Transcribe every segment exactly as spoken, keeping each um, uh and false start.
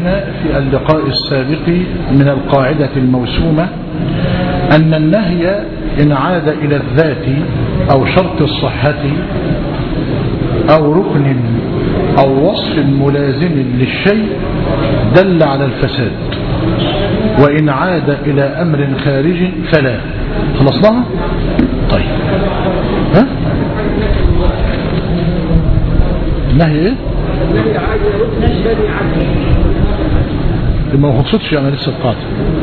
بنا في اللقاء السابق من القاعدة الموسومة أن النهي إن عاد إلى الذات أو شرط الصحة أو ركن أو وصف ملازم للشيء دل على الفساد، وإن عاد إلى أمر خارج فلا. خلصناها؟ طيب ها؟ النهي ايه؟ ما خلصتش يعني لسه القاعدة.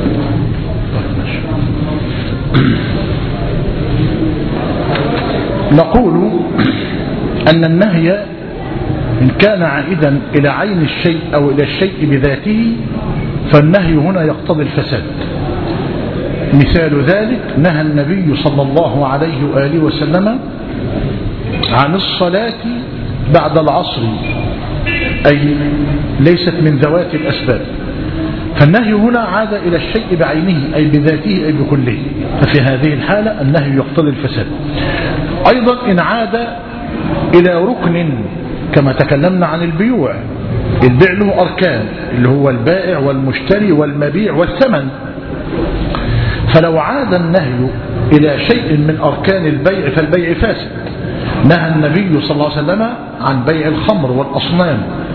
نقول أن النهي إن كان عائدا إلى عين الشيء أو إلى الشيء بذاته فالنهي هنا يقتضي الفساد. مثال ذلك نهى النبي صلى الله عليه وآله وسلم عن الصلاة بعد العصر، أي ليست من ذوات الأسباب، فالنهي هنا عاد إلى الشيء بعينه أي بذاته أي بكله، ففي هذه الحالة النهي يقتضي الفساد. أيضا إن عاد إلى ركن كما تكلمنا عن البيوع، البيع له أركان اللي هو البائع والمشتري والمبيع والثمن، فلو عاد النهي إلى شيء من أركان البيع فالبيع فاسد. نهى النبي صلى الله عليه وسلم عن بيع الخمر والأصنام،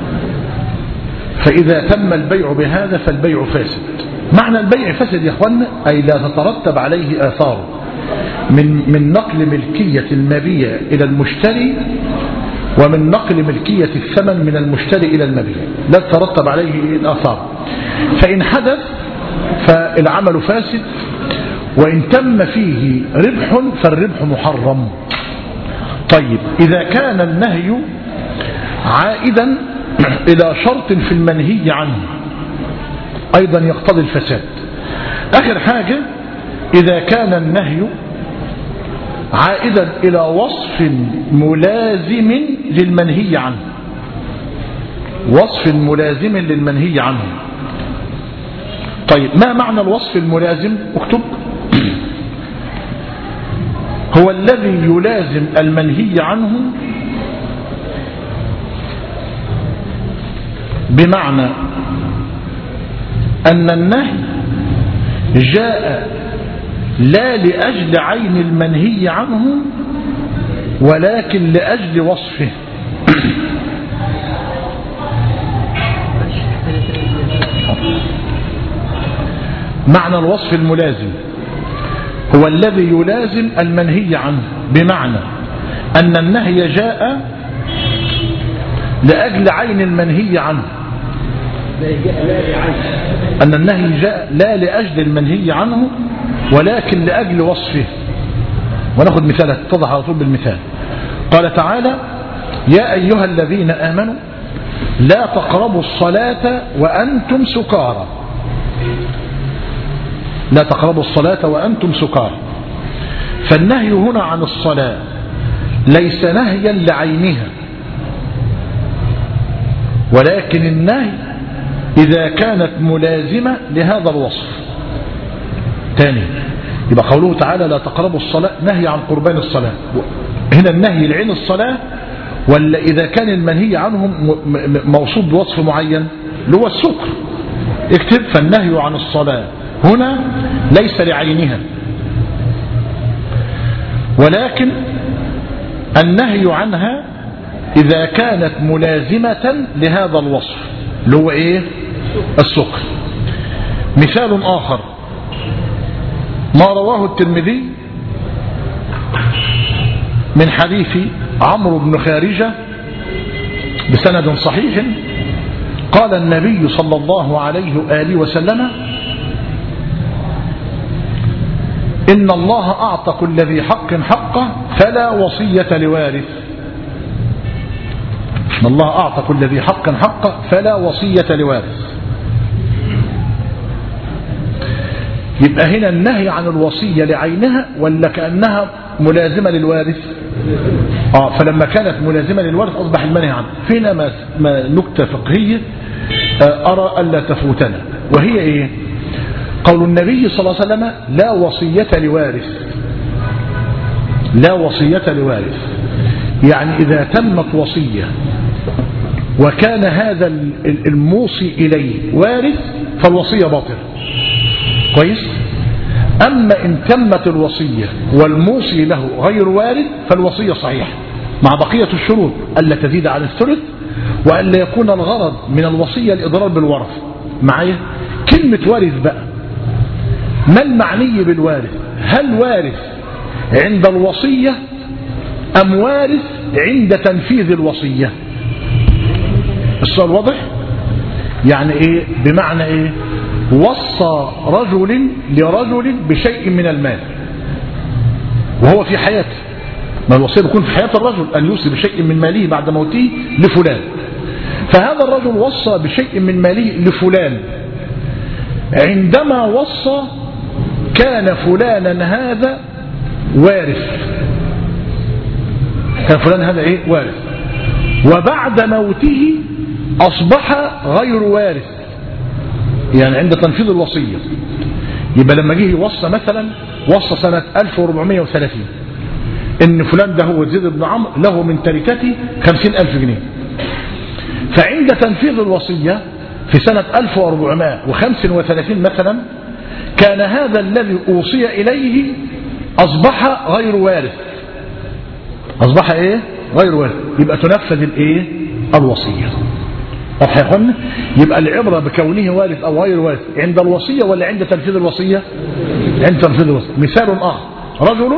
فإذا تم البيع بهذا فالبيع فاسد. معنى البيع فاسد يا أخوانا أي لا تترتب عليه آثار من من نقل ملكية المبيع إلى المشتري، ومن نقل ملكية الثمن من المشتري إلى المبيع، لا تترتب عليه الآثار. فإن حدث فالعمل فاسد، وإن تم فيه ربح فالربح محرم. طيب إذا كان النهي عائدا إلى شرط في المنهي عنه أيضا يقتضي الفساد. آخر حاجة إذا كان النهي عائدا إلى وصف ملازم للمنهي عنه، وصف ملازم للمنهي عنه. طيب ما معنى الوصف الملازم؟ اكتب: هو الذي يلازم المنهي عنه بمعنى أن النهي جاء لا لأجل عين المنهي عنه ولكن لأجل وصفه. معنى الوصف الملازم هو الذي يلازم المنهي عنه بمعنى أن النهي جاء لأجل عين المنهي عنه، أن النهي جاء لا لأجل المنهي عنه ولكن لأجل وصفه. ونأخذ مثال اتضح على طول بالمثال. قال تعالى: يا أيها الذين آمنوا لا تقربوا الصلاة وأنتم سكارى. لا تقربوا الصلاة وأنتم سكارى. فالنهي هنا عن الصلاة ليس نهيا لعينها، ولكن النهي إذا كانت ملازمة لهذا الوصف. ثاني يبقى قوله تعالى لا تقربوا الصلاة نهي عن قربان الصلاة، هنا النهي لعين الصلاة، ولا إذا كان المنهي عنهم موصوف بوصف معين اللي هو السكر. اكتب: فالنهي عن الصلاة هنا ليس لعينها، ولكن النهي عنها إذا كانت ملازمة لهذا الوصف اللي هو إيه؟ السكر. مثال آخر ما رواه الترمذي من حديث عمرو بن خارجة بسند صحيح قال النبي صلى الله عليه وآله وسلم: إن الله أعطى كل ذي حق حقه فلا وصية لوارث. إن الله أعطى كل ذي حق حقه فلا وصية لوارث. يبقى هنا النهي عن الوصية لعينها ولا كأنها ملازمة للوارث؟ آه فلما كانت ملازمة للوارث أصبح المنهي عنه. فينا ما نكتة فقهية أرى ألا تفوتنا، وهي إيه؟ قول النبي صلى الله عليه وسلم: لا وصية لوارث. لا وصية لوارث يعني إذا تمت وصية وكان هذا الموصي إليه وارث فالوصية باطلة. كويس. أما إن تمت الوصية والموصي له غير وارث فالوصية صحيحة مع بقية الشروط: ألا تزيد عن الثلث، وألا يكون الغرض من الوصية الإضرار بالورث. معايا كلمة وارث بقى، ما المعني بالوارث؟ هل وارث عند الوصية أم وارث عند تنفيذ الوصية؟ السؤال واضح؟ يعني إيه؟ بمعنى إيه؟ وصى رجل لرجل بشيء من المال وهو في حياته، ما الوصية بيكون في حياة الرجل أن يوصي بشيء من ماله بعد موته لفلان، فهذا الرجل وصى بشيء من ماله لفلان. عندما وصى كان فلانا هذا وارث، كان فلان هذا إيه؟ وارث. وبعد موته أصبح غير وارث، يعني عند تنفيذ الوصية. يبقى لما جه يوصى مثلا وصى سنة ألف وأربعمائة وثلاثين إن فلان ده هو زيد بن عمرو له من تركته خمسين ألف جنيه، فعند تنفيذ الوصية في سنة ألف وأربعمائة وخمسة وثلاثين مثلا كان هذا الذي أوصي إليه أصبح غير وارث، أصبح إيه؟ غير وارث. يبقى تنفذ الإيه؟ الوصية. واضح يا اخوانا؟ يبقى العبرة بكونه وارث أو غير وارث عند الوصية ولا عند تنفيذ الوصية؟ عند تنفيذ الوصية. مثال آخر: رجل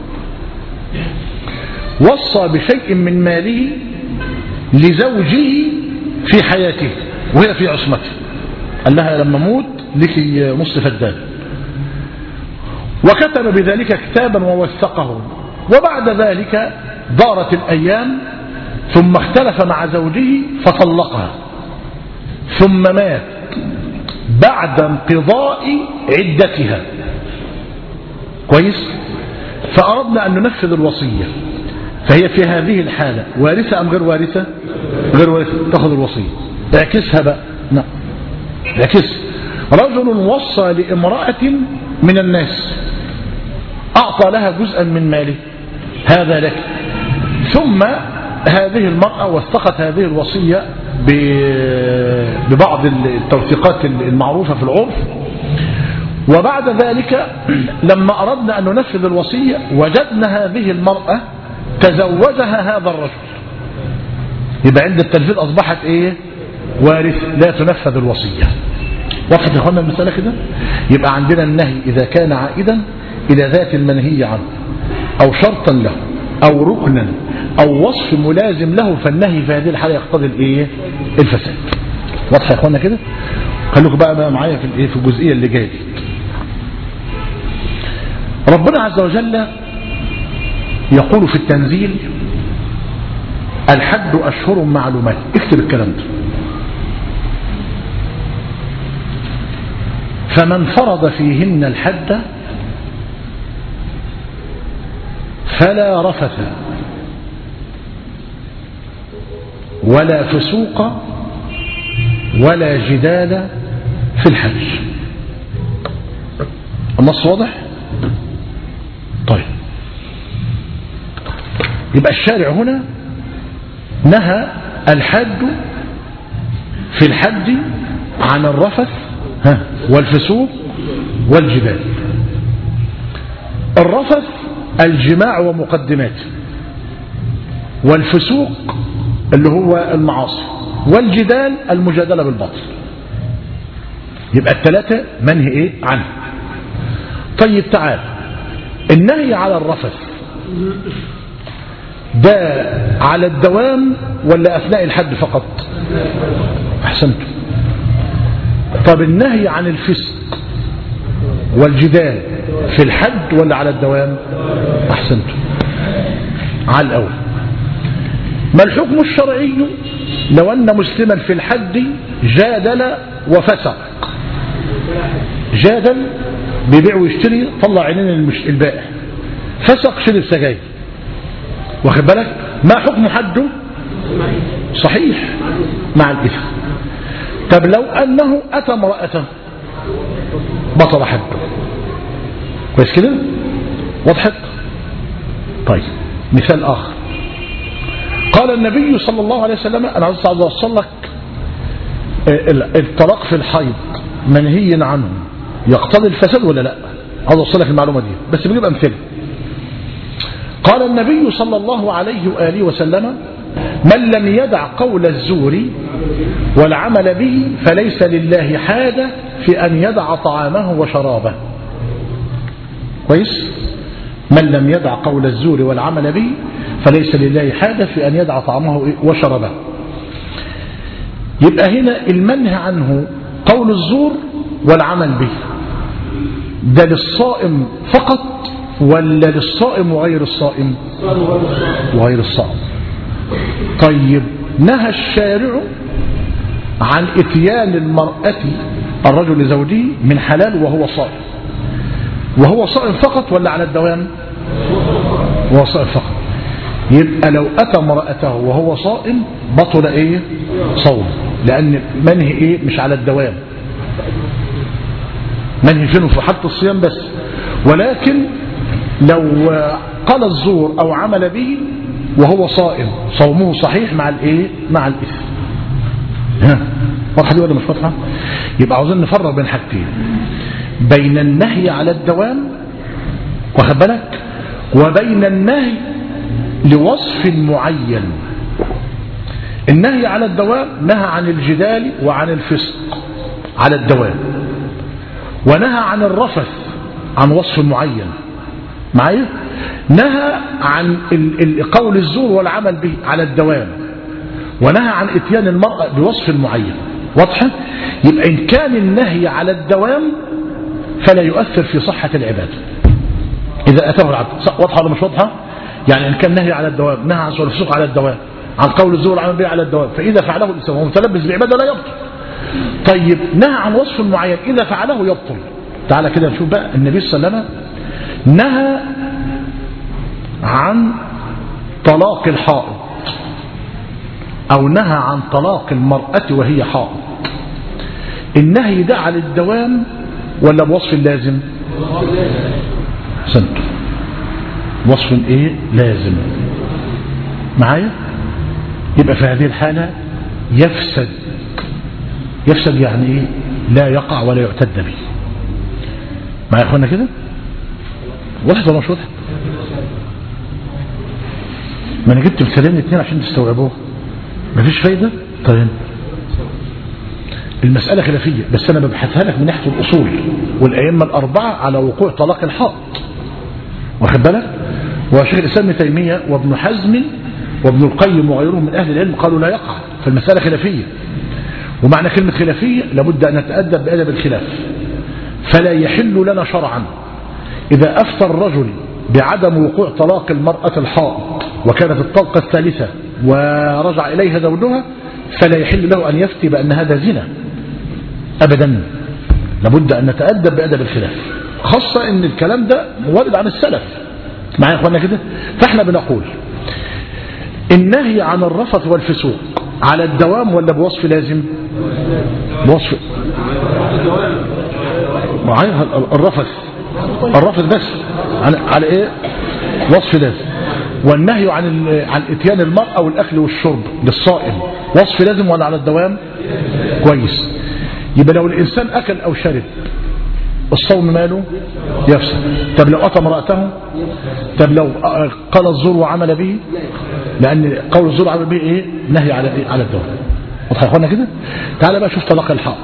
وصى بشيء من ماله لزوجه في حياته وهي في عصمته، قال لها لما موت لك نصف فدان، وكتب بذلك كتابا ووثقه، وبعد ذلك دارت الأيام ثم اختلف مع زوجه فطلقها، ثم مات بعد انقضاء عدتها. كويس. فأردنا أن ننفذ الوصية، فهي في هذه الحالة وارثة أم غير وارثة؟ غير وارثة، تأخذ الوصية. اعكسها بقى. نعم اعكس. رجل وصى لامرأة من الناس أعطى لها جزءا من ماله، هذا لك، ثم هذه المرأة وثقت هذه الوصية ببعض التوثيقات المعروفة في العرف، وبعد ذلك لما أردنا أن ننفذ الوصية وجدنا هذه المرأة تزوجها هذا الرجل، يبقى عند التنفيذ أصبحت إيه؟ وارث، لا تنفذ الوصية. وضحت يا اخوانا المسألة كده؟ يبقى عندنا النهي إذا كان عائدا إلى ذات المنهي عنه أو شرطا له أو ركنا أو وصف ملازم له، فالنهي في هذه الحالة يقتضي الإيه؟ الفساد. واضح يا اخوانا كده؟ خلوكم بقى, بقى معايا في الإيه؟ في الجزئية اللي جايه دي. ربنا عز وجل يقول في التنزيل: الحد أشهر معلومات. اكتب الكلام ده: فمن فرض فيهن الحد فلا رفث ولا فسوق ولا جدال في الحج. النص واضح؟ طيب، يبقى الشارع هنا نهى الحد في الحج عن الرفث والفسوق والجدال. الرفث الجماع ومقدماته، والفسوق اللي هو المعاصي، والجدال المجادلة بالباطل. يبقى الثلاثة منهي ايه عنه. طيب تعال، النهي على الرفث ده على الدوام ولا أثناء الحد فقط؟ أحسنتم. طب النهي عن الفسق والجدال في الحد ولا على الدوام؟ أحسنتم، على الأول. ما الحكم الشرعي لو أن مسلما في الحد جادل وفسق؟ جادل بيبيع ويشتري، طلع عينين البائع، فسق شرب سجاير، واخد بالك؟ ما حكم حده؟ صحيح مع الإثم. طب لو أنه أتى امرأته بطل حده. كويس كده؟ وضحت؟ طيب، مثال آخر: قال النبي صلى الله عليه وسلم، أنا عايز أوصل لك الطلاق في الحيض منهي عنه يقتضي الفساد ولا لا؟ عايز أوصل لك المعلومة دي بس بجيب أمثلة. قال النبي صلى الله عليه وآله وسلم: من لم يدع قول الزور والعمل به فليس لله حاجة في أن يدع طعامه وشرابه. كويس؟ من لم يدع قول الزور والعمل به فليس لله حاجة في أن يدع طعامه وشرابه. يبقى هنا المنهى عنه قول الزور والعمل به، ده للصائم فقط ولا للصائم وغير الصائم؟ وغير الصائم. طيب نهى الشارع عن اتيان المرأة الرجل لزوجه من حلال وهو صائم، وهو صائم فقط ولا على الدوام؟ وهو صائم فقط. يبقى لو أتى امرأته وهو صائم بطل ايه؟ صوم، لأن منهي ايه؟ مش على الدوام، منهي فينه في حالة الصيام بس. ولكن لو قال الزور أو عمل به وهو صائم صومه صحيح مع الايه؟ مع الإثم. ها واضحة دي ولا مش واضحة؟ يبقى عاوزين نفرق بين حاجتين، بين النهي على الدوام واخد بالك، وبين النهي لوصف معين. النهي على الدوام نهى عن الجدال وعن الفسق على الدوام، ونهى عن الرفث عن وصف معين معايا، نهى عن قول الزور والعمل به على الدوام، ونهى عن اتيان المرأة بوصف معين. واضحة؟ يبقى إن كان النهي على الدوام فلا يؤثر في صحة العبادة إذا أتاه العبد. واضحة ولا مش واضحة؟ يعني إن كان نهي على الدوام، نهى عن سؤال الفسوق على الدوام، عن قول الزور والعمل به على الدوام، فإذا فعله الإنسان وهو متلبس بعبادة لا يبطل. طيب نهى عن وصف معين، إذا فعله يبطل. تعالى كده نشوف بقى النبي صلى الله عليه وسلم نهى عن طلاق الحائض، أو نهى عن طلاق المرأة وهي حائض. النهي ده على الدوام ولا بوصف لازم؟ سنت وصف ايه؟ لازم. معايا؟ يبقى في هذه الحالة يفسد. يفسد يعني ايه؟ لا يقع ولا يعتد به. معايا يا اخوانا كده؟ واضح ولا مش واضح؟ ما انا جبت مثالين اتنين عشان تستوعبوه. مفيش فايدة؟ طيب المسألة خلافية بس أنا ببحثها لك من ناحية الأصول والأئمة الأربعة على وقوع طلاق الحائض. واخد بالك؟ وشيخ الإسلام ابن تيمية وابن حزم وابن القيم وغيرهم من أهل العلم قالوا لا يقع، فالمسألة خلافية. ومعنى كلمة خلافية لابد أن نتأدب بأدب الخلاف. فلا يحل لنا شرعا إذا أفتى الرجل بعدم وقوع طلاق المرأة الحائض وكانت الطلقة الثالثة ورجع إليها زوجها، فلا يحل له أن يفتي بأن هذا زنا أبدا. لابد أن نتأدب بأدب الخلاف، خاصة أن الكلام ده وارد عن السلف. معايا يا أخوانا كده؟ فإحنا بنقول النهي عن الرفث والفسوق على الدوام ولا بوصف لازم؟ بوصف معايا الرفث الرفث بس على, على ايه؟ وصف لازم. والنهي عن عن اتيان المرأة والاكل والشرب للصائم وصف لازم ولا على الدوام؟ كويس. يبقى لو الانسان اكل او شرب الصوم ماله؟ يفسد. طب لو اتى امرأته؟ طب لو قال الزور وعمل به؟ لان قول الزور وعمل به ايه؟ نهي على ايه؟ على الدوام. واضح يا اخوانا كده؟ تعال بقى شوف طلاق الحائض.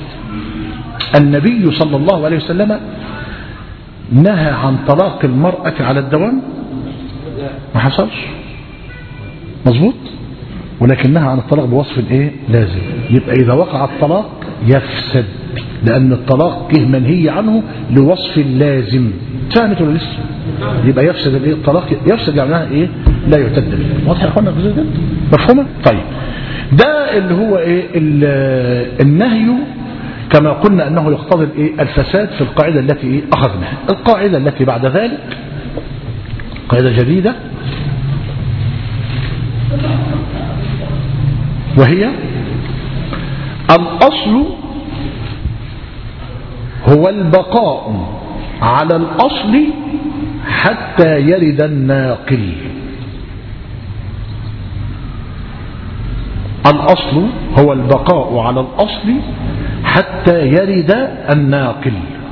النبي صلى الله عليه وسلم نهى عن طلاق المرأة على الدوام؟ ما حصلش مظبوط، ولكن نهى عن الطلاق بوصف ايه؟ لازم. يبقى اذا وقع الطلاق يفسد، لان الطلاق جه منهي عنه لوصف لازم. فهمت ولا لسه؟ يبقى يفسد الايه؟ الطلاق يفسد يعني ايه؟ لا يعتد به. واضح يا اخوانا كده؟ مفهومه؟ طيب ده اللي هو ايه؟ النهي كما قلنا أنه يقتضي الايه؟ الفساد في القاعدة التي ايه؟ أخذناها. القاعدة التي بعد ذلك قاعدة جديدة، وهي الأصل هو البقاء على الأصل حتى يرد الناقل. الأصل هو البقاء على الأصل حتى يرد الناقل.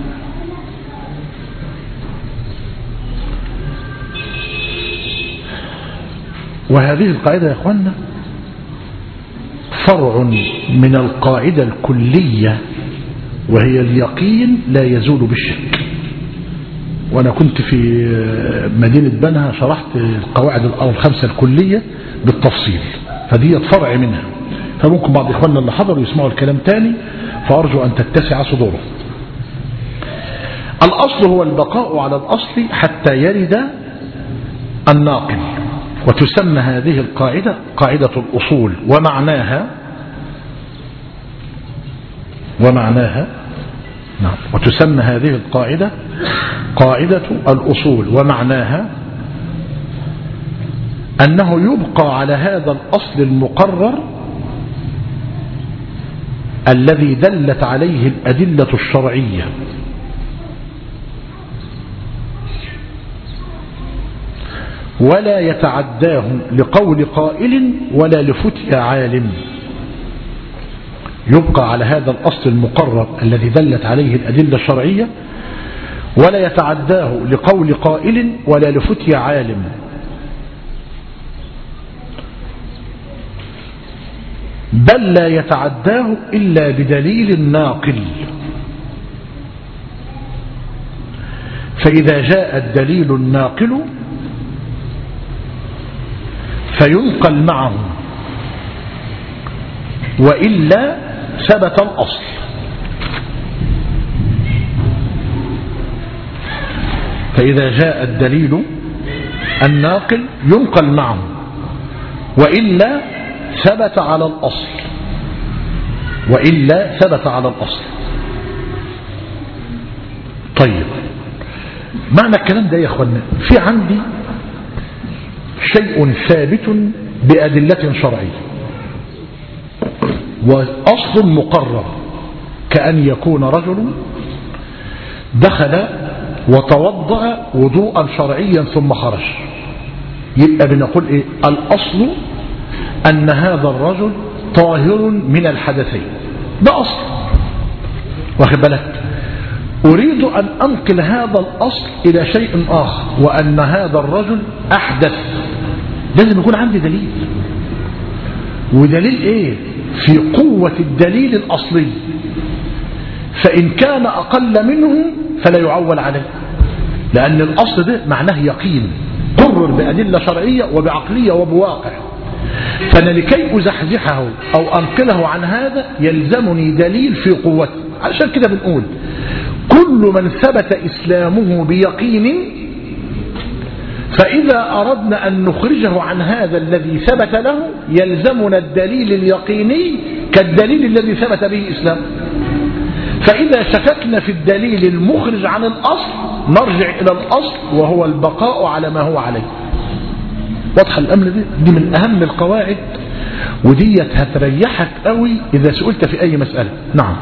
وهذه القاعدة يا أخوانا فرع من القاعدة الكلية، وهي اليقين لا يزول بالشك. وأنا كنت في مدينة بنها شرحت القواعد الخمسة الكلية بالتفصيل، فدي فرع منها، فممكن بعض إخواننا اللي حضروا يسمعوا الكلام تاني، فأرجو أن تتسع صدوره. الأصل هو البقاء على الأصل حتى يرد الناقل، وتسمى هذه القاعدة قاعدة الأصول، ومعناها ومعناها نعم وتسمى هذه القاعدة قاعدة الأصول، ومعناها أنه يبقى على هذا الأصل المقرر الذي دلت عليه الأدلة الشرعية، ولا يتعداه لقول قائل ولا لفتيا عالم. يبقى على هذا الأصل المقرر الذي دلت عليه الأدلة الشرعية، ولا يتعداه لقول قائل ولا لفتيا عالم، بل لا يتعداه إلا بدليل ناقل. فإذا جاء الدليل الناقل فينقل معه، وإلا ثبت الأصل. فإذا جاء الدليل الناقل ينقل معه، وإلا ثبت على الأصل وإلا ثبت على الأصل. طيب، معنى الكلام ده يا أخوانا، في عندي شيء ثابت بأدلة شرعية، وأصل مقرر، كأن يكون رجل دخل وتوضأ وضوءا شرعيا ثم خرج، يبقى بنقول إيه؟ الأصل أن هذا الرجل طاهر من الحدثين، ده أصل. واخد بالك؟ أريد أن أنقل هذا الأصل إلى شيء آخر، وأن هذا الرجل أحدث، لازم يكون عندي دليل. ودليل إيه؟ في قوة الدليل الأصلي، فإن كان أقل منه فلا يعول عليه، لأن الأصل ده معناه يقين قرر بأدلة شرعية وبعقلية وبواقع. فأنا لكي أزحزحه أو أنقله عن هذا يلزمني دليل في قوته. علشان كده بنقول كل من ثبت إسلامه بيقين، فإذا أردنا أن نخرجه عن هذا الذي ثبت له يلزمنا الدليل اليقيني كالدليل الذي ثبت به إسلام. فإذا شككنا في الدليل المخرج عن الأصل نرجع إلى الأصل، وهو البقاء على ما هو عليه. واضح الأمر دي؟ دي من أهم القواعد، وديت هتريحك قوي إذا سئلت في أي مسألة. نعم،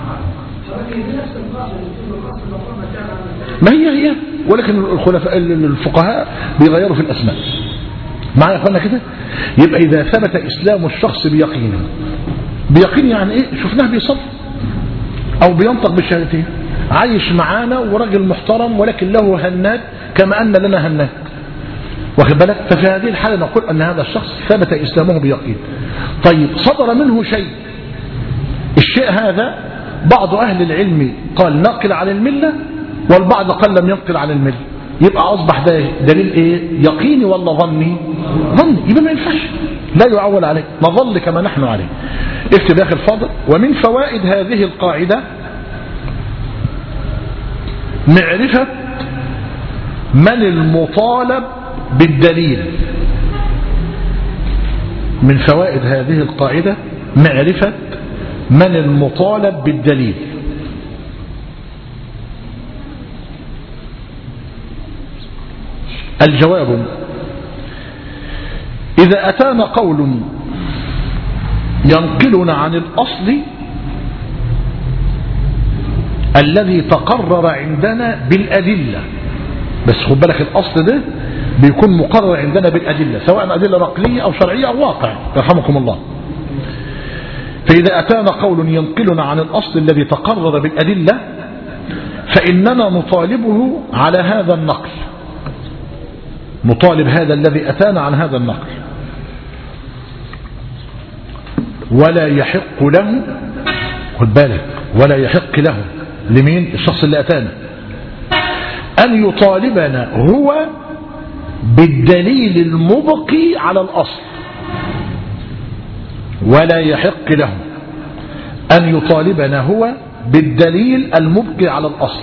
ما هي هي، ولكن الخلفاء الفقهاء بيغيروا في الأسماء. معايا يا أخوانا كده؟ يبقى إذا ثبت إسلام الشخص بيقين، بيقين يعني إيه؟ شفناه بيصلي أو بينطق بالشهادتين، عايش معانا وراجل محترم، ولكن له هنات كما أن لنا هنات. واخد بالك؟ ففي هذه الحالة نقول أن هذا الشخص ثبت إسلامه بيقين. طيب، صدر منه شيء، الشيء هذا بعض أهل العلم قال ناقل عن الملة، والبعض قال لم ينقل عن الملة، يبقى أصبح ده دليل إيه؟ يقيني ولا ظني؟ ظني، يبقى ما ينفعش، لا يعول عليه، نظل كما نحن عليه. اكتب يا أخي الفاضل. ومن فوائد هذه القاعدة معرفة من المطالب بالدليل. من فوائد هذه القاعدة معرفة من المطالب بالدليل. الجواب: إذا أتانا قول ينقلنا عن الأصل الذي تقرر عندنا بالأدلة، بس خد بالك الأصل ده بيكون مقرر عندنا بالأدلة، سواء أدلة نقلية أو شرعية أو واقع، يرحمكم الله. فإذا أتانا قول ينقلنا عن الأصل الذي تقرر بالأدلة فإننا نطالبه على هذا النقل، نطالب هذا الذي أتانا عن هذا النقل. ولا يحق له، خد بالك، ولا يحق له لمين؟ الشخص اللي أتانا، أن يطالبنا هو بالدليل المبقي على الأصل. ولا يحق له أن يطالبنا هو بالدليل المبقي على الأصل،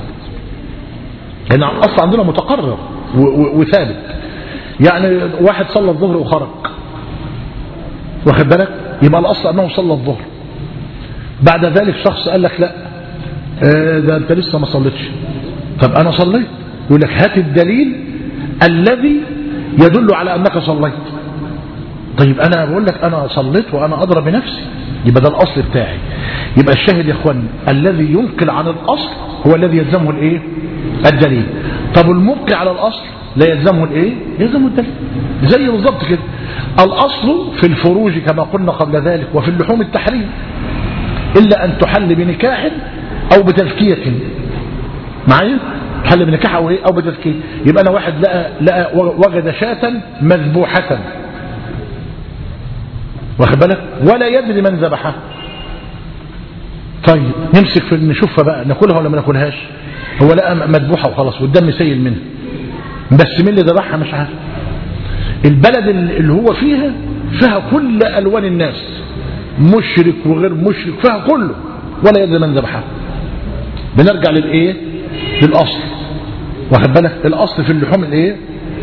لأن الأصل عندنا متقرر وثابت. يعني واحد صلى الظهر وخرج، واخد بالك، يبقى الأصل أنه صلى الظهر. بعد ذلك شخص قال لك لا ده أنت لسه ما صليتش. طب أنا صليت، يقول لك هات الدليل الذي يدل على أنك صليت. طيب أنا بقول لك أنا صليت وأنا أدرى بنفسي، يبقى ده الأصل بتاعي. يبقى الشاهد يا إخوان الذي ينقل عن الأصل هو الذي يلزمه الإيه؟ الدليل. طب المبقي على الأصل لا يلزمه الإيه؟ يلزمه الدليل. زي بالضبط كده الأصل في الفروج كما قلنا قبل ذلك وفي اللحوم التحريم إلا أن تحل بنكاح أو بتزكية. معايا؟ تحل بنكاح أو إيه؟ أو بتزكية. يبقى أنا واحد لقى, لقى وجد شاة مذبوحة، واخد بالك، ولا يدري من ذبحها. طيب نمسك في نشوفها بقى ناكلها ولا ما ناكلهاش. هو لقى مذبوحه وخلاص والدم سيل منها، بس مين اللي ذبحها مش عارف. البلد اللي هو فيها فيها كل الوان الناس، مشرك وغير مشرك، فيها كله، ولا يدري من ذبحها. بنرجع للايه؟ للاصل، واخد بالك. الاصل في اللحوم الايه؟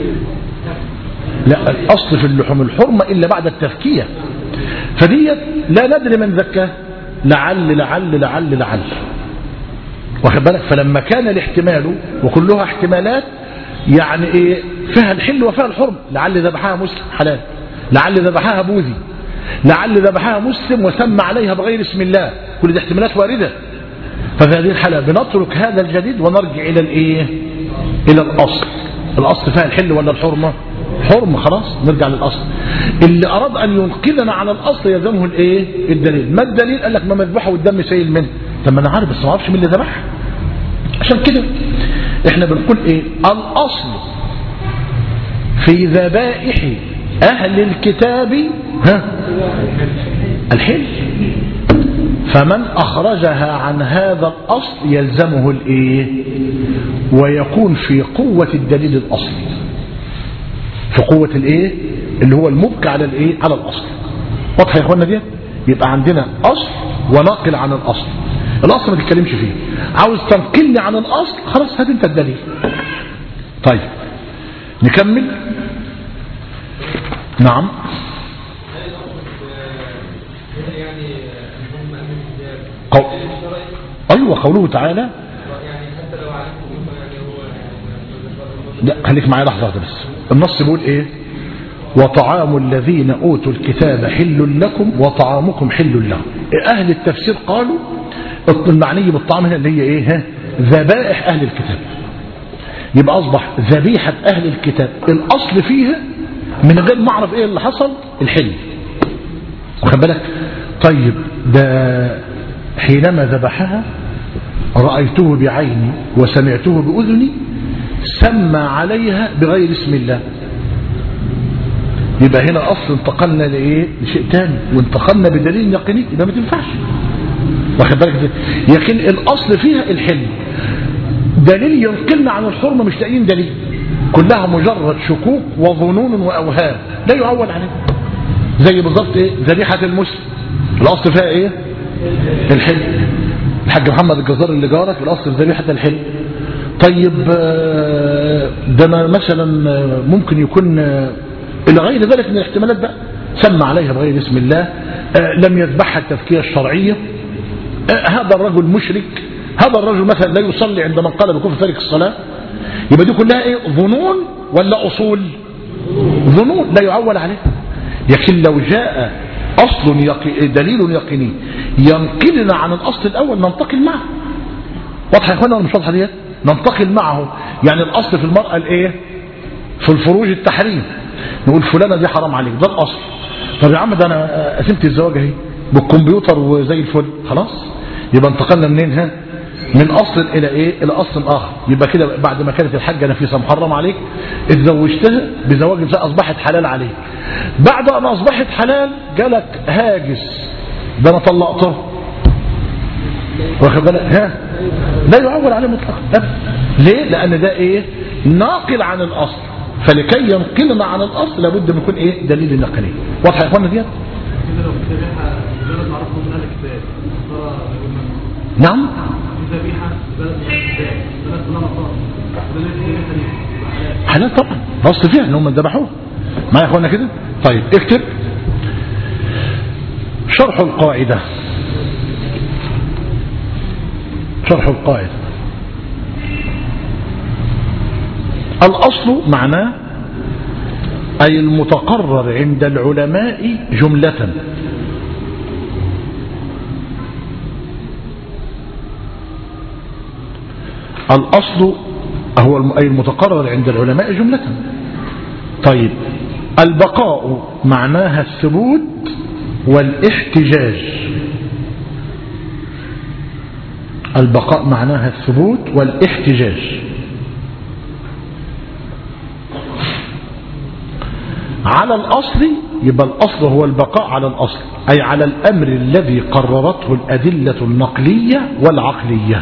لا، الاصل في اللحوم الحرمه الا بعد التذكيه. فديت لا ندري من ذكاه، لعل لعل لعل لعل، واخد بالك. فلما كان الاحتمال وكلها احتمالات يعني ايه؟ فيها الحل وفيها الحرم. لعل ذبحها مسلم حلال، لعل ذبحها بوذي، لعل ذبحها مسلم وسمى عليها بغير اسم الله، كل دي احتمالات وارده. ففي هذه الحاله بنترك هذا الجديد ونرجع الى الايه؟ الى الاصل. الاصل فيها الحل ولا الحرمه؟ حرم، خلاص نرجع للاصل. اللي اراد ان ينقلنا عن الاصل يلزمه الايه؟ الدليل. ما الدليل؟ قال لك ما مذبحه والدم سيل منه. طب ما انا عارف بس ما اعرفش مين اللي ذبحها. عشان كده احنا بنقول ايه؟ الاصل في ذبائح اهل الكتاب ها الحل، فمن اخرجها عن هذا الاصل يلزمه الايه؟ ويكون في قوة الدليل الاصلي، في قوة الايه؟ اللي هو المبقى على الايه؟ على الاصل. واضح يا اخوانا دي؟ يبقى عندنا اصل وناقل عن الاصل. الاصل ما تتكلمش فيه، عاوز تنقلني عن الاصل خلاص هات انت الدليل. طيب نكمل. نعم. قو... ايوه قوله تعالى. لا خليك معايا لحظه واحده بس. النص بيقول ايه؟ وطعام الذين اوتوا الكتاب حل لكم وطعامكم حل لهم. اهل التفسير قالوا المعني بالطعام هنا اللي هي ايه؟ ذبائح اهل الكتاب. يبقى اصبح ذبيحه اهل الكتاب الاصل فيها من غير ما اعرف ايه اللي حصل الحل، واخد بالك. طيب ده حينما ذبحها رايته بعيني وسمعته باذني سمى عليها بغير اسم الله. يبقى هنا اصل انتقلنا لايه؟ لشيء ثاني، وانتقلنا بدليل يقيني، يبقى ما تنفعش، واخد بالك. يقين الاصل فيها الحل، دليل ينقلنا عن الحرمه مش لاقيين دليل، كلها مجرد شكوك وظنون واوهام لا يعول عليه. زي بالضبط ايه؟ ذبيحه المسلم الاصل فيها ايه؟ الحل. الحاج محمد الجزار اللي جارك الاصل في ذبيحه الحل. طيب ده مثلا ممكن يكون الى غير ذلك من الاحتمالات بقى، سمى عليها بغير اسم الله، لم يذبحها التذكيه الشرعيه، هذا الرجل مشرك، هذا الرجل مثلا لا يصلي عند من قال بكفر تارك الصلاه. يبقى دي كلها ايه؟ ظنون ولا اصول؟ ظنون لا يعول عليه. لكن لو جاء اصل يقي... دليل يقيني ينقلنا عن الاصل الاول ننتقل معه. واضحه يا اخوانا ولا مش واضحه ديت؟ ننتقل معه. يعني الاصل في المراه الايه؟ في الفروج التحريم، نقول فلانه دي حرام عليك، ده الاصل. طب يا عم ده انا قسمت الزواج اهي، بالكمبيوتر وزي الفل، خلاص يبقى انتقلنا منين؟ ها من أصل إلى إيه؟ إلى أصل آخر. يبقى كده بعد ما كانت الحاجة نفيسة محرم عليك اتزوجتها بزواج أصبحت حلال عليك. بعد أن أصبحت حلال جالك هاجس، ده أنا طلقته، واخد بالك؟ ها لا يعول عليه مطلقا. ليه؟ لأن ده إيه؟ ناقل عن الأصل، فلكي ينقلنا عن الأصل لابد من يكون إيه؟ دليل النقلية. واضح يا إخوانا ديت؟ نعم حلال طبعا، اصل فيها ان هم ذبحوه. ما يا اخوانا كده؟ طيب اكتب شرح القاعدة. شرح القاعدة. الأصل معناه أي المتقرر عند العلماء جملة. الأصل هو أي المتقرر عند العلماء جملة. طيب البقاء معناها الثبوت والاحتجاج. البقاء معناها الثبوت والاحتجاج. على الأصل يبقى الأصل هو البقاء على الأصل، أي على الأمر الذي قررته الأدلة النقلية والعقلية.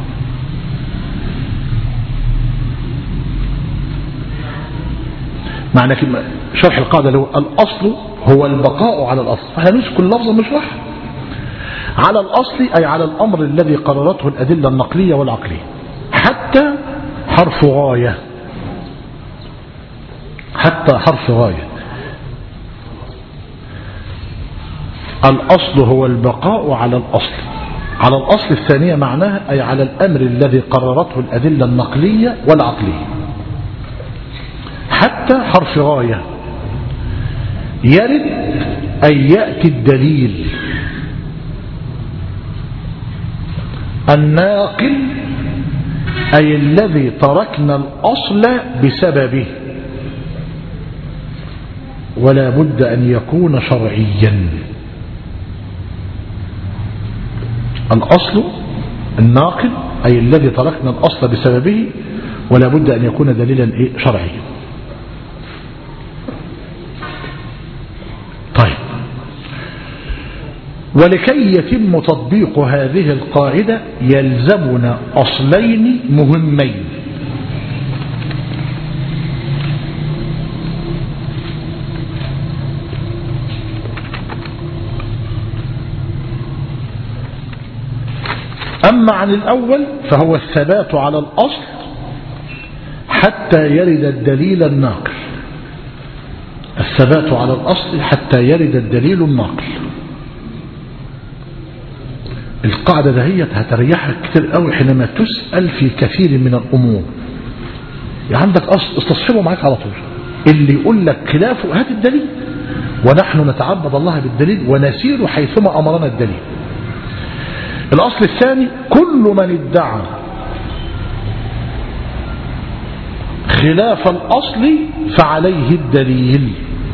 معنى كلمة شرح القاعدة اللي هو الأصل هو البقاء على الأصل، فهنمسك اللفظ ونشرح. على الأصل أي على الأمر الذي قررته الأدلة النقلية والعقلية، حتى حرف غاية. حتى حرف غاية. الأصل هو البقاء على الأصل. على الأصل الثانية معناها أي على الأمر الذي قررته الأدلة النقلية والعقلية، حتى حرف غاية. يرد أن يأتي الدليل الناقل أي الذي تركنا الأصل بسببه، ولا بد أن يكون شرعيا. الأصل الناقل أي الذي تركنا الأصل بسببه، ولا بد أن يكون دليلا إيه؟ شرعيا. طيب ولكي يتم تطبيق هذه القاعدة يلزمنا أصلين مهمين. أما عن الأول فهو الثبات على الأصل حتى يرد الدليل الناقل. الثبات على الأصل حتى يرد الدليل الناقل. القاعدة دهيت هتريحك كتير قوي حينما تسأل في كثير من الأمور. يعني عندك أصل استصحبه معاك على طول، اللي يقول لك خلافه هات الدليل، ونحن نتعبد الله بالدليل ونسير حيثما أمرنا الدليل. الأصل الثاني كل من ادعى خلاف الأصل فعليه الدليل.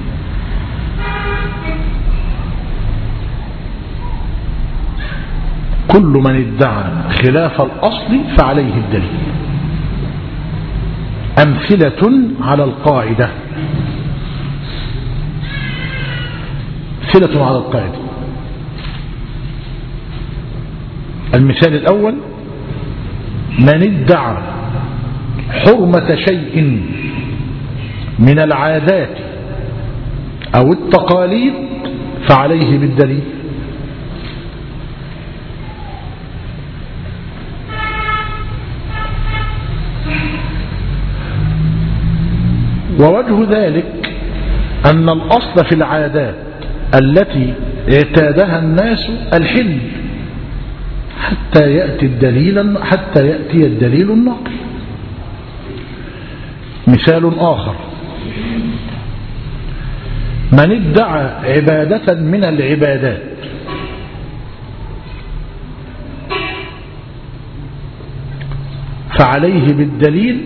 كل من ادعى خلاف الأصل فعليه الدليل. أمثلة على القاعدة. أمثلة على القاعدة. المثال الأول: من ادعى حرمة شيء من العادات أو التقاليد فعليه بالدليل. ووجه ذلك أن الأصل في العادات التي اعتادها الناس الحل حتى يأتي الدليل حتى يأتي الدليل النقل. مثال آخر: من ادعى عبادة من العبادات فعليه بالدليل،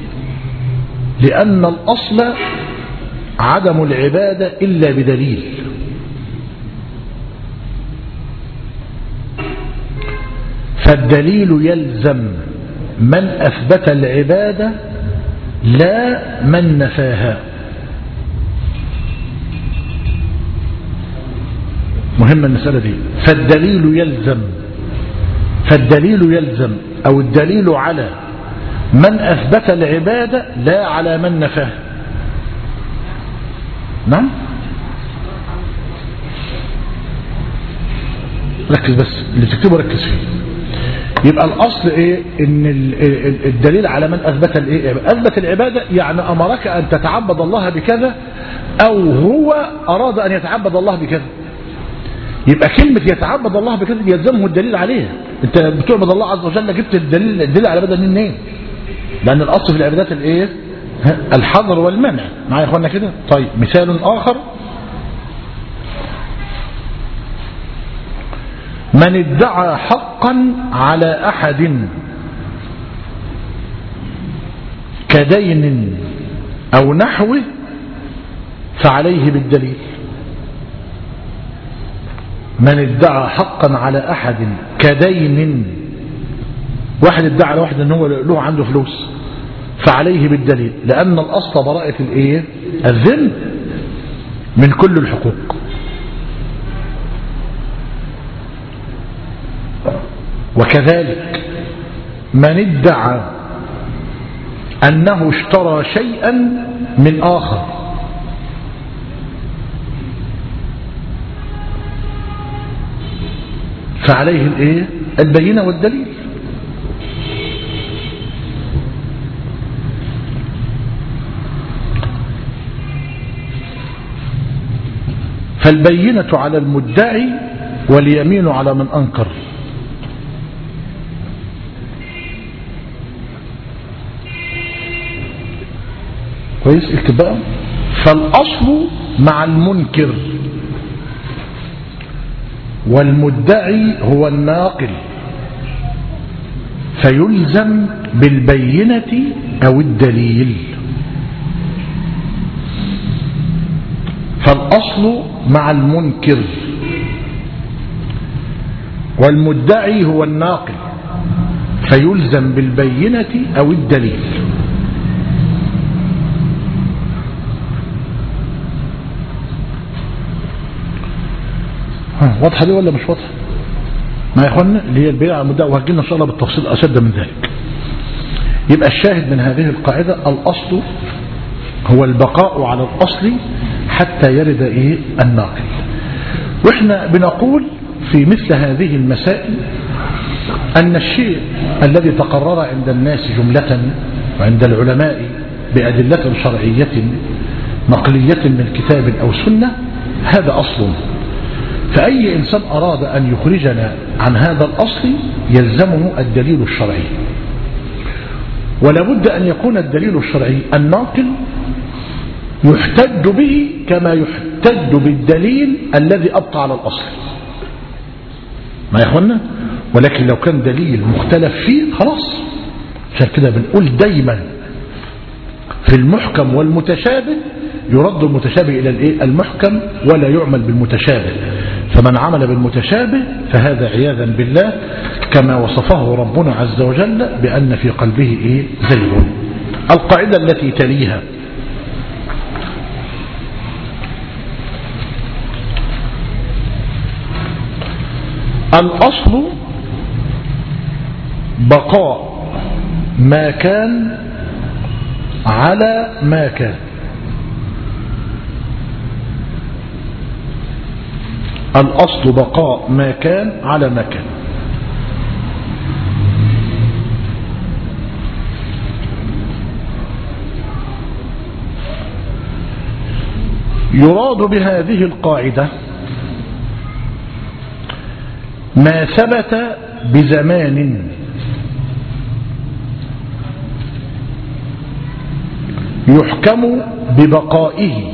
لأن الأصل عدم العبادة إلا بدليل. فالدليل يلزم من أثبت العبادة لا من نفاها. مهمة المسألة دي. فالدليل يلزم فالدليل يلزم أو الدليل على من أثبت العبادة لا على من نفاها. نعم ركز بس اللي تكتبه ركز فيه. يبقى الأصل إيه؟ إن الدليل على من أثبت الإيه؟ أثبت العبادة يعني أمرك أن تتعبد الله بكذا أو هو أراد أن يتعبد الله بكذا. يبقى كلمة يتعبد الله بكذا يلزمه الدليل عليها. أنت بتعبد الله عز وجل جبت الدليل الدليل على العبادة منين؟ لأن الأصل في العبادات الإيه؟ الحظر والمنع. معايا يا إخوانا كده؟ طيب مثال آخر: من ادعى حقا على أحد كدين أو نحوه فعليه بالدليل. من ادعى حقا على أحد كدين، واحد ادعى على واحد أنه له عنده فلوس، فعليه بالدليل، لأن الأصل براءة الإيه؟ الذمة من كل الحقوق. وكذلك من ادعى أنه اشترى شيئا من آخر فعليه الايه؟ البينة والدليل. فالبينة على المدعي واليمين على من أنكر. كويس اكتب بقى. فالأصل مع المنكر والمدعي هو الناقل، فيلزم بالبينة أو الدليل. فالأصل مع المنكر والمدعي هو الناقل، فيلزم بالبينة أو الدليل. واضحة دي ولا مش واضحة؟ ما يا اخوانا اللي هي البيع على المدعي، وهجينا ان شاء الله بالتفصيل اشد من ذلك. يبقى الشاهد من هذه القاعدة الأصل هو البقاء على الأصل حتى يرد ايه؟ الناقل. واحنا بنقول في مثل هذه المسائل أن الشيء الذي تقرر عند الناس جملة وعند العلماء بأدلة شرعية نقلية من كتاب أو سنة هذا أصل. فأي إنسان أراد أن يخرجنا عن هذا الأصل يلزمه الدليل الشرعي، ولا بد أن يكون الدليل الشرعي الناقل يحتج به كما يحتج بالدليل الذي أبقى على الأصل. ما يا إخوانا؟ ولكن لو كان دليل مختلف فيه خلاص. عشان كده بنقول دايما في المحكم والمتشابه يرد المتشابه إلى الإيه؟ المحكم، ولا يعمل بالمتشابه. فمن عمل بالمتشابه فهذا عياذا بالله كما وصفه ربنا عز وجل بأن في قلبه إيه؟ زيغ. القاعدة التي تليها: الأصل بقاء ما كان على ما كان. الأصل بقاء ما كان على ما كان. يراد بهذه القاعدة ما ثبت بزمان يحكم ببقائه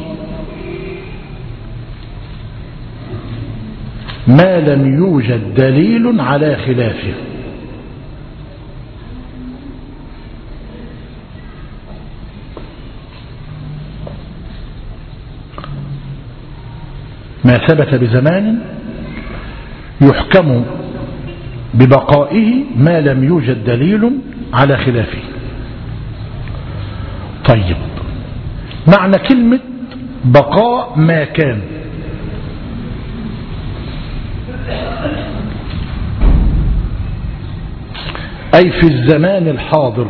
ما لم يوجد دليل على خلافه. ما ثبت بزمان يحكم ببقائه ما لم يوجد دليل على خلافه. طيب، معنى كلمة بقاء ما كان، أي في الزمان الحاضر،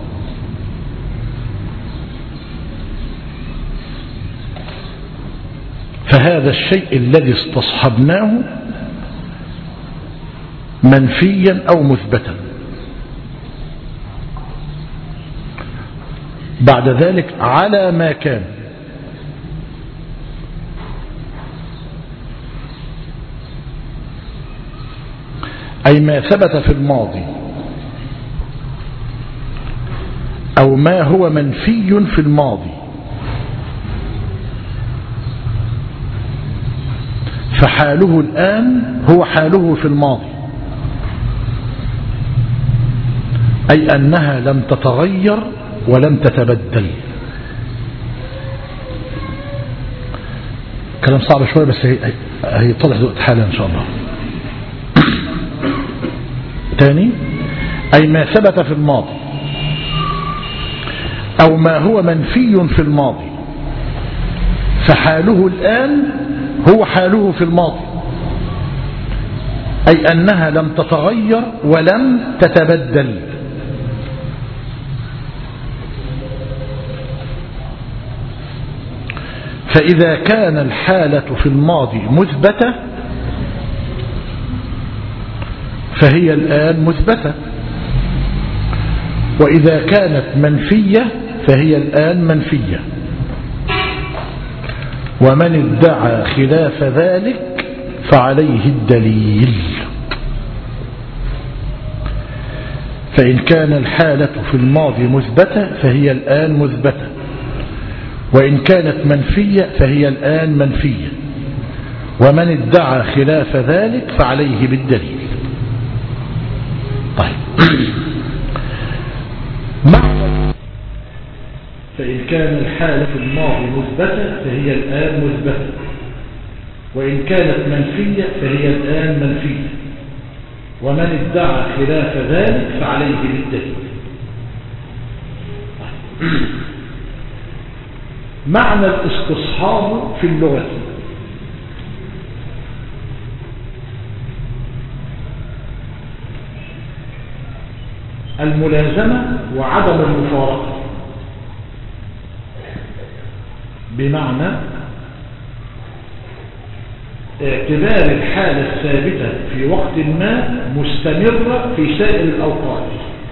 فهذا الشيء الذي استصحبناه منفيا أو مثبتا. بعد ذلك على ما كان، أي ما ثبت في الماضي أو ما هو منفي في الماضي، فحاله الآن هو حاله في الماضي، أي أنها لم تتغير ولم تتبدل. كلام صعب شوية بس هيطلع دقت حالا إن شاء الله. تاني، أي ما ثبت في الماضي أو ما هو منفي في الماضي، فحاله الآن هو حاله في الماضي، أي أنها لم تتغير ولم تتبدل. فإذا كان الحالة في الماضي مثبتة فهي الآن مثبتة، وإذا كانت منفية فهي الآن منفية، ومن ادعى خلاف ذلك فعليه الدليل. فإن كان الحالة في الماضي مثبتة فهي الآن مثبتة، وإن كانت منفية فهي الآن منفية، ومن ادعى خلاف ذلك فعليه بالدليل. طيب، فإن كان الحالة في الماضي مثبتة فهي الآن مثبتة، وإن كانت منفية فهي الآن منفية، ومن ادعى خلاف ذلك فعليه بالدليل. معنى الاستصحاب في اللغة: الملازمة وعدم المفارقة، بمعنى اعتبار الحالة الثابتة في وقت ما مستمرة في سائر الأوقات.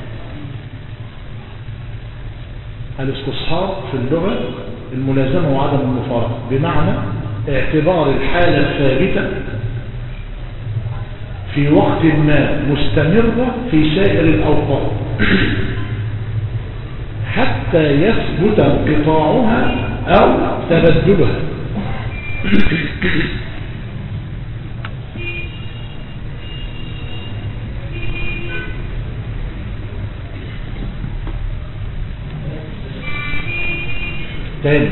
الاستصحاب في اللغة الملازمة وعدم المفارقة، بمعنى اعتبار الحالة الثابتة في وقت ما مستمرة في سائر الأوقات حتى يثبت انقطاعها أو تبدلها. تاني،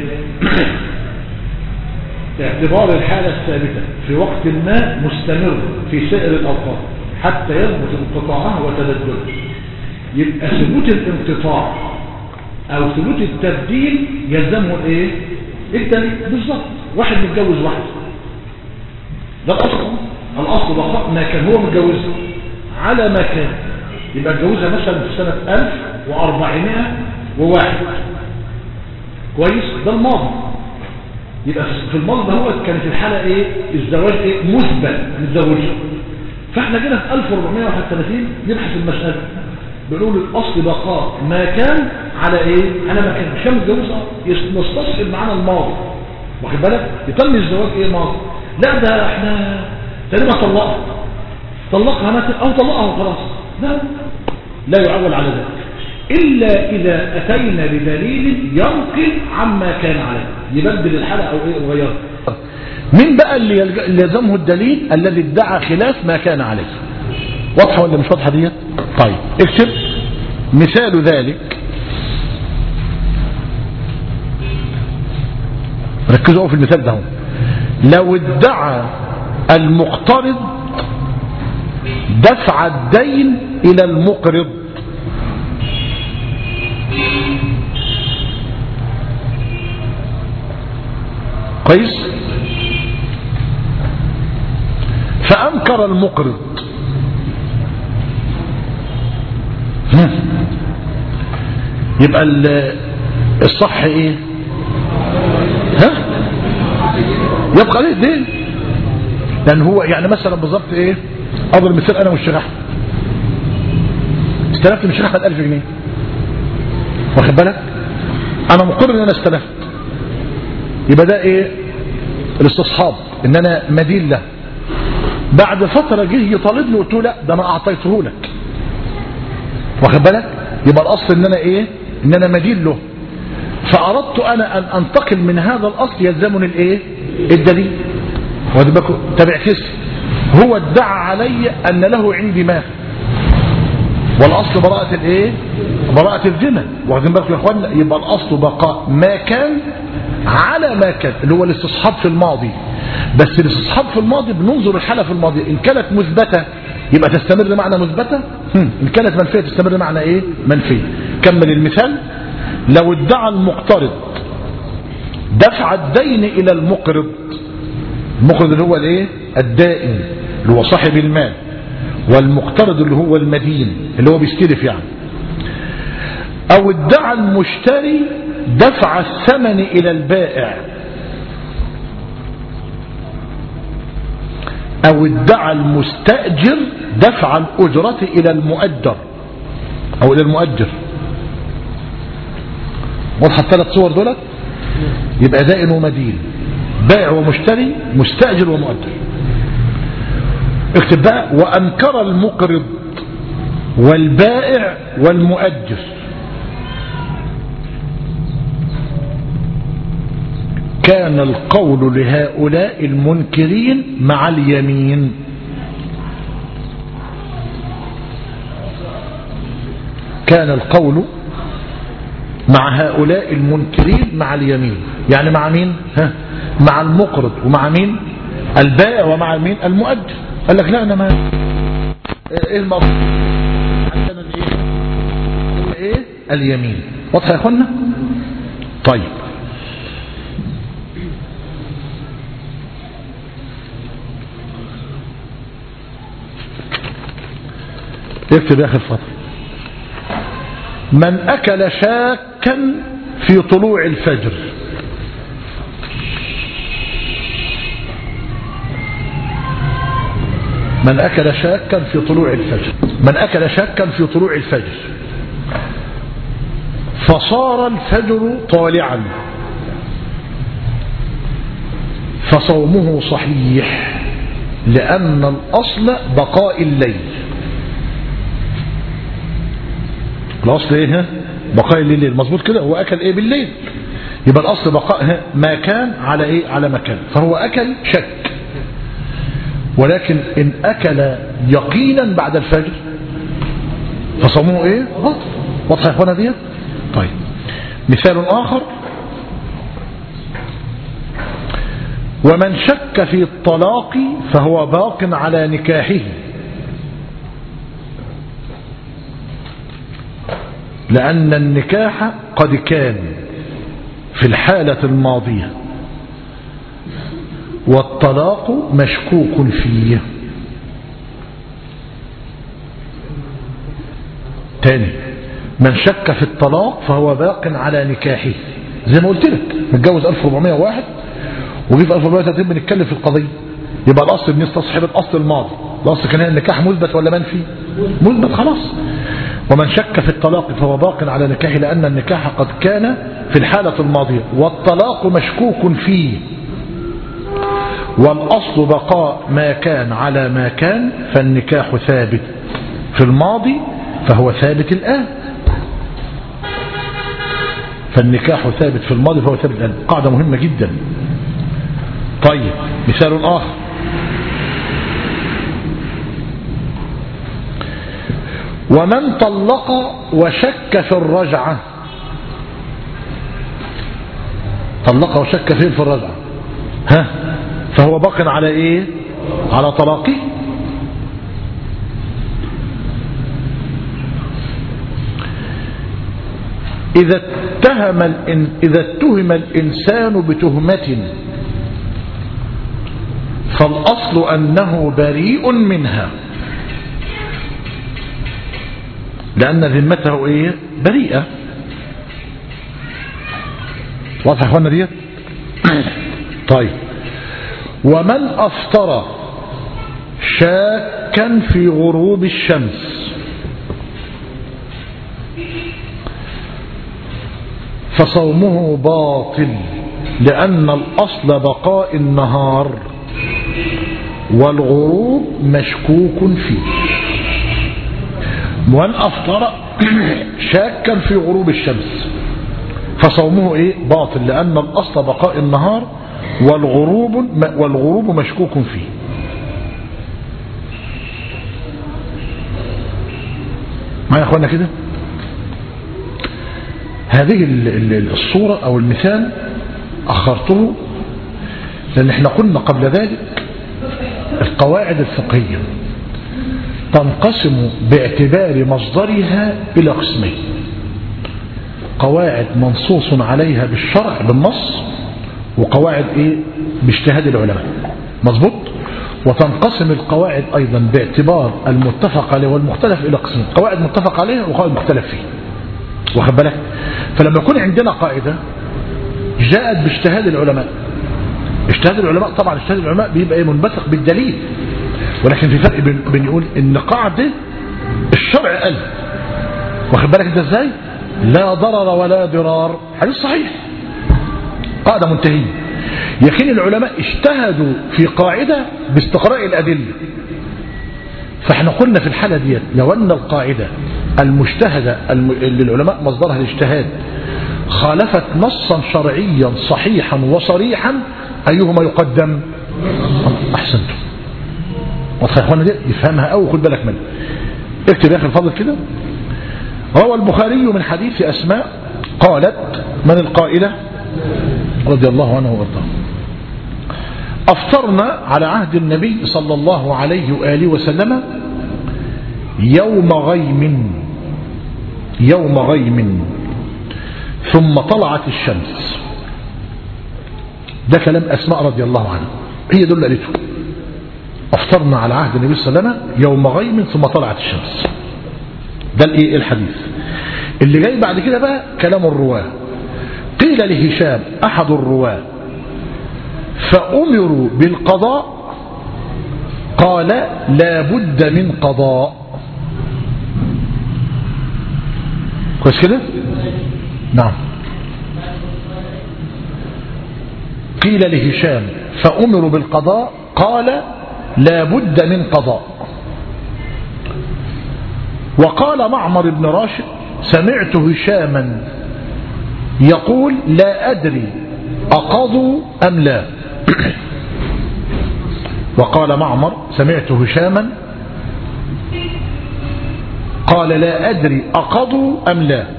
اعتبار الحالة الثابتة في وقت ما مستمر في سائر الأوقات حتى يثبت انقطاعها وتبدلها. يبقى ثبوت الانقطاع أو ثبوت التبديل يلزمه ايه؟ الدليل. بالظبط، واحد متجوز واحد، ده الأصل. الأصل بقاء ما كان هو متجوزها على ما كان، يبقى اتجوزها مثلا في سنة ألف وأربعمائة وواحد، كويس؟ ده الماضي. يبقى في الماضي ده هو كانت الحالة ايه؟ الزواج ايه؟ مثبت، متزوجها. فاحنا كده في ألف وأربعمائة وواحد وثلاثين نبحث المسألة، بنقول الأصل بقاء ما كان على ايه؟ على ما كان. مش كان متجوزها، نستصحب معانا الماضي، واخد بالك؟ يتم الزواج ايه؟ ماضي. لا ده احنا تقريبا طلقها طلقها ماتت او طلقها وخلاص. لا، لا يعول على ذلك إلا إذا أتينا بدليل ينقل عما كان عليه، يبدل الحالة أو إيه وغيرها. مين بقى اللي يلزمه الدليل؟ الذي ادعى خلاف ما كان عليه. واضحة ولا مش واضحة ديت؟ طيب، اكتب مثال ذلك. ركزوا في المثال ده. لو ادعى المقترض دفع الدين إلى المقرض. كويس؟ فأنكر المقرض. يبقى الصح ايه؟ ها؟ يبقى ليه دين؟ لأن هو يعني مثلا بالظبط ايه؟ أضرب مثال، أنا والشيخ أحمد استلفت من الشيخ أحمد ألف جنيه، واخد بالك؟ أنا مقر إن أنا استلفت، يبقى ده ايه؟ الاستصحاب، إن أنا مدين له. بعد فترة جه يطالبني قلت له لا ده أنا أعطيته لك، واخد بالك؟ يبقى الأصل إن أنا إيه؟ إن أنا مدين له. فأردت أنا أن أنتقل من هذا الأصل يلزمني الإيه؟ الدليل. واخد بالك؟ تبعكس، هو ادعى علي أن له عندي مال، والأصل براءة الإيه؟ براءة الذمة. واخدين بالكم يا إخوانا؟ يبقى الأصل بقاء ما كان على ما كان، اللي هو الاستصحاب في الماضي. بس الاستصحاب في الماضي بننظر الحالة في الماضي، إن كانت مثبتة يبقى تستمر معنى مثبتة، إن كانت منفية تستمر معنى إيه؟ منفية. كمل المثال. لو ادعى المقترض دفع الدين إلى المقرض، المقرض اللي هو الإيه؟ الدائن اللي هو صاحب المال، والمقترض اللي هو المدين اللي هو بيستلف يعني. أو ادعى المشتري دفع الثمن إلى البائع، أو ادعى المستأجر دفع الأجرة إلى المؤجر أو إلى المؤجر. واضحة الثلاث صور دولت؟ يبقى دائن ومدين، بائع ومشتري، مستأجر ومؤجر. اكتب بقى: وأنكر المقرض والبائع والمؤجر كان القول لهؤلاء المنكرين مع اليمين. كان القول مع هؤلاء المنكرين مع اليمين، يعني مع مين؟ ها؟ مع المقرض، ومع مين؟ البائع، ومع مين؟ المؤجر. قال لك لا أنا ما ايه المقصود عندنا الايه؟ ايه؟ اليمين. واضح يا اخوانا؟ طيب اكتب يا اخي الفضل: من اكل شاكا في طلوع الفجر، من اكل شاكا في طلوع الفجر من اكل شاكا في طلوع الفجر فصار الفجر طالعا فصومه صحيح، لأن الأصل بقاء الليل. الأصل إيه؟ بقاء الليل. مظبوط كده؟ هو أكل إيه بالليل؟ يبقى الأصل بقاء ما كان على إيه؟ على مكان. فهو أكل شك، ولكن إن أكل يقينا بعد الفجر فصومه إيه؟ بطل. واضح يا إخوانا دي؟ طيب مثال آخر: ومن شك في الطلاق فهو باق على نكاحه، لأن النكاح قد كان في الحالة الماضية، والطلاق مشكوك فيه. تاني: من شك في الطلاق فهو باق على نكاحه، زي ما قلت لك متجوز ألف وأربعمائة وواحد وجي في ألف وأربعمائة وثلاثين بنتكلم في القضية، يبقى الأصل بنستصحب الأصل الماضي. الأصل كان النكاح مثبت ولا منفي؟ مثبت خلاص. ومن شك في الطلاق فهو باق على نكاحه، لأن النكاح قد كان في الحالة الماضية، والطلاق مشكوك فيه، والأصل بقاء ما كان على ما كان، فالنكاح ثابت في الماضي فهو ثابت الآن. فالنكاح ثابت في الماضي فهو ثابت الآن. قاعدة مهمة جدا. طيب مثال آخر: ومن طلق وشك في الرجعة، طلق وشك فين في الرجعة؟ ها؟ فهو باق على ايه؟ على طلاقه. إذا اتهم, الإن إذا اتهم الإنسان بتهمة فالأصل أنه بريء منها، لأن ذمته إيه؟ بريئة. واضح يا أخوانا ديت؟ طيب، ومن أفطر شاكا في غروب الشمس فصومه باطل، لأن الأصل بقاء النهار والغروب مشكوك فيه. ومن أفطر شاكا في غروب الشمس فصومه إيه؟ باطل، لأن الأصل بقاء النهار والغروب والغروب مشكوك فيه. معايا يا اخوانا كده؟ هذه الصورة أو المثال أخرته لأن احنا قلنا قبل ذلك القواعد الفقهية تنقسم باعتبار مصدرها إلى قسمين: قواعد منصوص عليها بالشرع بالنص، وقواعد إيه؟ باجتهاد العلماء. مظبوط؟ وتنقسم القواعد أيضا باعتبار المتفق عليه والمختلف إلى قسمين: قواعد متفق عليها وقواعد مختلف فيه. واخد بالك؟ فلما يكون عندنا قاعدة جاءت باجتهاد العلماء، اجتهاد العلماء طبعا اجتهاد العلماء بيبقى منبثق بالدليل، ولكن في فرق بين يقول ان قاعدة الشرع قال، واخد بالك انت ازاي؟ لا ضرر ولا ضرار، حديث صحيح، قاعدة منتهية. يقين العلماء اجتهدوا في قاعدة باستقراء الأدلة، فاحنا قلنا في الحالة ديت لو أن القاعدة المجتهدة اللي العلماء مصدرها الاجتهاد خالفت نصا شرعيا صحيحا وصريحا، أيهما يقدم؟ أحسنتم. واضح يا اخوانا دي؟ يفهمها أو خد بالك منها. اكتب يا أخي الفضل كده. روى البخاري من حديث أسماء قالت: من القائلة رضي الله عنه وارضاه: أفطرنا على عهد النبي صلى الله عليه وآله وسلم يوم غيم يوم غيم ثم طلعت الشمس. ده كلام أسماء رضي الله عنها، هي دول قالته: أفطرنا على عهد النبي صلى الله عليه وسلم يوم غيم ثم طلعت الشمس. ده الايه الحديث اللي جاي بعد كده بقى كلام الرواه. قيل لهشام أحد الرواه: فأمروا بالقضاء، قال: لا بد من قضاء. كويس كده؟ نعم. قيل لهشام فأمروا بالقضاء، قال: لا بد من قضاء. وقال معمر بن راشد: سمعت هشاما يقول: لا أدري أقضوا أم لا. وقال معمر: سمعت هشاما قال: لا أدري أقضوا أم لا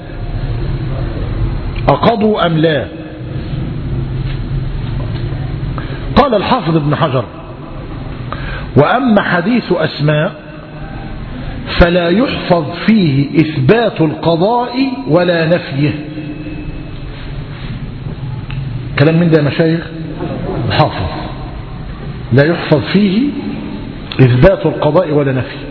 أقضوا أم لا. قال الحافظ ابن حجر: وأما حديث أسماء فلا يحفظ فيه إثبات القضاء ولا نفيه. كلام من ده يا مشايخ الحافظ: لا يحفظ فيه إثبات القضاء ولا نفيه.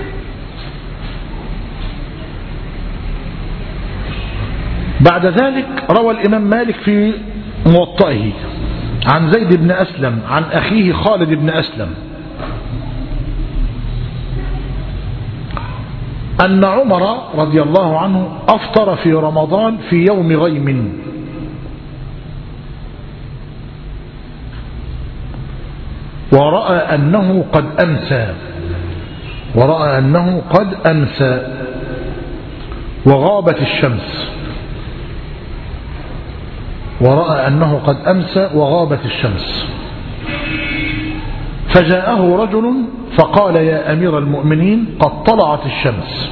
بعد ذلك روى الإمام مالك في موطئه عن زيد بن أسلم عن أخيه خالد بن أسلم أن عمر رضي الله عنه أفطر في رمضان في يوم غيم، ورأى أنه قد أمسى ورأى أنه قد أمسى وغابت الشمس ورأى أنه قد أمسى وغابت الشمس فجاءه رجل فقال: يا أمير المؤمنين، قد طلعت الشمس.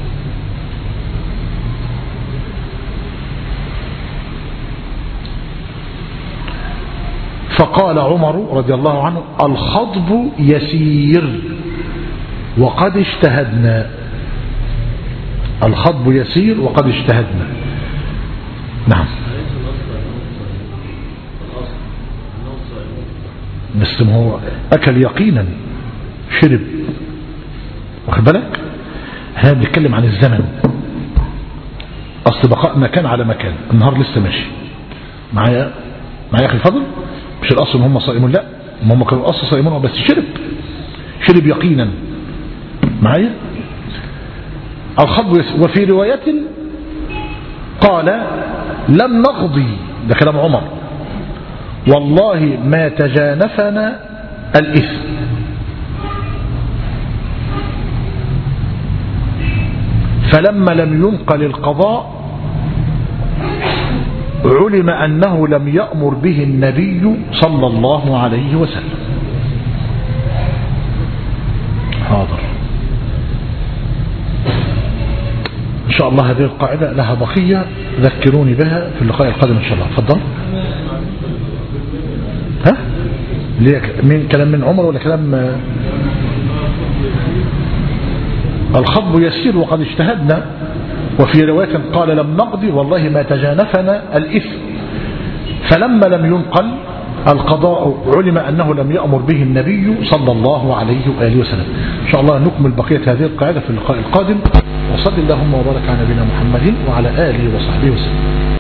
فقال عمر رضي الله عنه: الخضب يسير وقد اجتهدنا الخضب يسير وقد اجتهدنا نعم. بس ما هو أكل يقينا شرب، واخد بالك؟ احنا بنتكلم عن الزمن، أصل بقاء مكان على مكان، النهار لسه ماشي معايا معايا أخي الفضل. مش الأصل إن هم صائمون، لا هم كانوا الأصل صائمون بس شرب شرب يقينا معايا. الخطب. وفي رواية قال لم نقضي، ده كلام عمر، والله ما تجانفنا الإثم. فلما لم ينقل القضاء علم أنه لم يأمر به النبي صلى الله عليه وسلم. حاضر. إن شاء الله هذه القاعدة لها بقية، ذكروني بها في اللقاء القادم إن شاء الله. تفضل. ها؟ ليه من كلام من عمر ولا كلام؟ الخطب يسير وقد اجتهدنا. وفي رواية قال لم نقضي والله ما تجانفنا الإثم. فلما لم ينقل القضاء علم أنه لم يأمر به النبي صلى الله عليه وآله وسلم. إن شاء الله نكمل بقية هذه القاعدة في اللقاء القادم. وصل اللهم وبارك على نبينا محمد وعلى آله وصحبه وسلم.